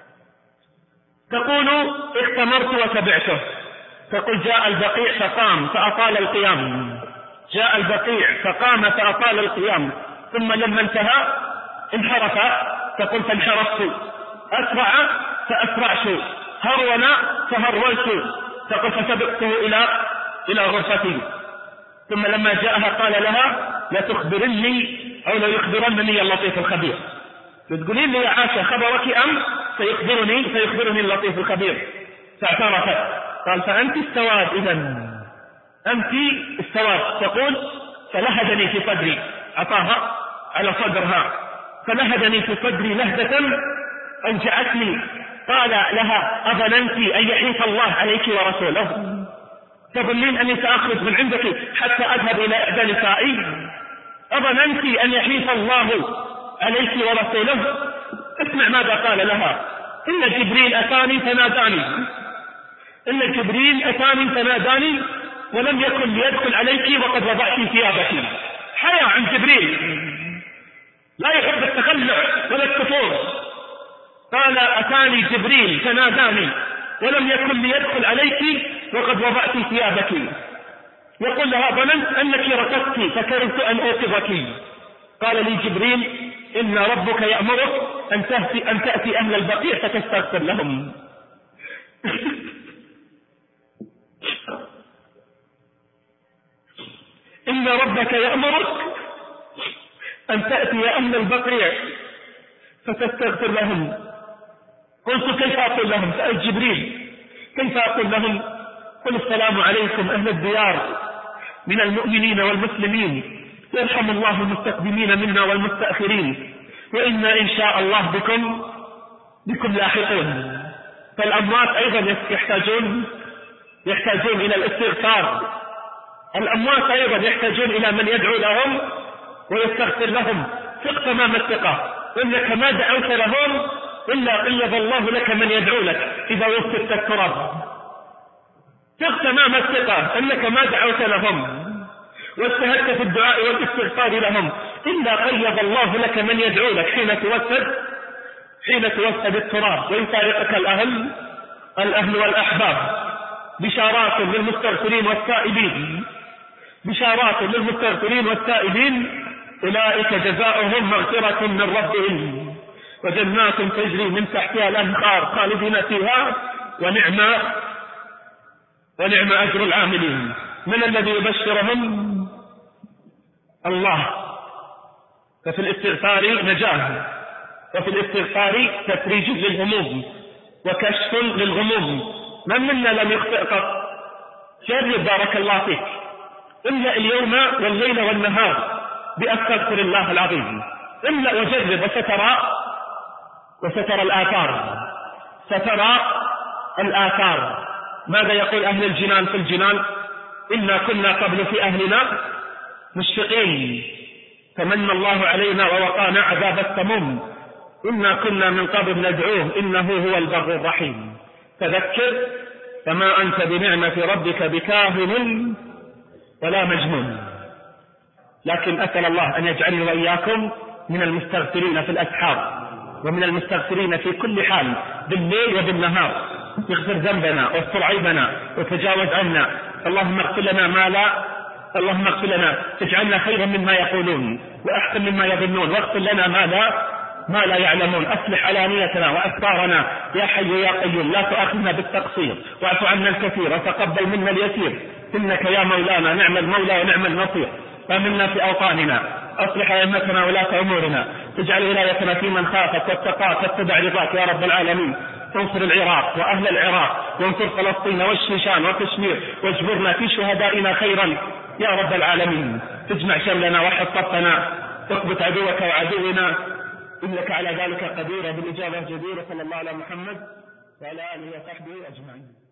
تقول اختمرت وتبعته. تقول جاء البقيع فقام فأطال القيام، جاء البقيع فقام فأطال القيام، ثم لما انتهى انحرف. تقول فانحرفت، أسرع فأسرعت، هرول فهرولت. تقول فسبقته إلى إلى غرفتي، ثم لما جاءها قال لها لا تخبرني أو لا يخبرنني اللطيف الخبير. تقولين لي يا عائشة خبرك أم سيخبرني سيخبرني اللطيف الخبير؟ فاعترفت. قال فأنت السواد إذن، أنت السواد. تقول فلهدني في صدري، عطاها على صدرها، فلهدني في صدري لهدة أوجعتني. قال لها أظننت أن يحيف الله عليك ورسوله؟ تظنين أني سأخرج من عندك حتى أذهب إلى إحدى نسائي؟ أظننت أن يحيف الله عليك ورسوله؟ اسمع ماذا قال لها. إن جبريل أتاني فناداني، إن جبريل أتاني فناداني ولم يكن ليدخل عليك وقد وضعت ثيابك. حياء عن جبريل، لا يحب التخلع ولا الكفور. قال أتاني جبريل فناداني ولم يكن ليدخل عليك وقد وضعت ثيابك. يقول لها ظننت أنك ركضت فكرهت أن أوقظك. قال لي جبريل إن ربك يأمرك أن تأتي, أن تأتي أهل البقيع فتستغفر لهم. إن ربك يأمرك أن تأتي أهل البقيع فتستغفر لهم. قلت كيف أقول لهم؟ سأل جبريل كيف أقول لهم؟ قل السلام عليكم أهل الديار من المؤمنين والمسلمين، يرحم الله المستقدمين منا والمستأخرين، وإنا إن شاء الله بكم بكم لاحقون. فالأموات أيضا يحتاجون يحتاجون إلى الاستغفار. الأموات أيضا يحتاجون إلى من يدعو لهم ويستغفر لهم. ثق تمام الثقة إنك ما دعوت لهم إلا قيض الله لك من يدعو لك إذا وصلت التراب. ثق تمام الثقة أنك ما دعوت لهم واجتهدت في الدعاء والاستغفار لهم إلا قيض الله لك من يدعو لك حين توسد حين توسد التراب ويفارقك الأهل الأهل والأحباب. بشارات للمستغفرين والتائبين، بشارات للمستغفرين والتائبين، أولئك جزاؤهم مغفرة من ربهم وجنات تجري من تحتها الأنهار خالدين فيها ونعم ونعم أجر العاملين. من الذي يبشرهم؟ الله. ففي الاستغفار نجاة، وفي الاستغفار تفريج للهموم وكشف للغموم. من منا لم يخطئ قط؟ جرب بارك الله فيك، املأ اليوم والليل والنهار بأستغفر الله العظيم. املأ وجرب وسترى وسترى الآثار، سترى الآثار. ماذا يقول أهل الجنان في الجنان؟ إنا كنا قبل في أهلنا مشفقين فمن الله علينا ووقانا عذاب السموم إنا كنا من قبل ندعوه إنه هو البر الرحيم. فذكر فما أنت بنعمة ربك بكاهن ولا مجنون. لكن أسأل الله أن يجعلني وإياكم من المستغفرين في الأسحار ومن المستغفرين في كل حال بالليل وبالنهار. يغفر ذنبنا واستر عيبنا وتجاوز عنا. اللهم اغفر لنا ما لا اللهم اغفر لنا تجعلنا خيرا مما يقولون وأحسن مما يظنون، واغفر لنا ما لا ما لا يعلمون. أصلح علانيتنا وأسرارنا يا حي يا قيوم، لا تؤاخذنا بالتقصير واعف عنا الكثير وتقبل منا اليسير إنك يا مولانا نعم المولى ونعم النصير. آمنا في أوطاننا، أصلح أئمتنا ولاة أمورنا، اجعل ولايتنا في من خافك واتقاك واتبع رضاك يا رب العالمين. انصر العراق وأهل العراق، وانصر فلسطين والشيشان وكشمير، واجبرنا في شهدائنا خيرا يا رب العالمين. تجمع شملنا وحد صفنا، تثبت عدوك وعدونا، إنك على ذلك قدير بالإجابة جدير. صلى الله على محمد وعلى آله وصحبه أجمعين.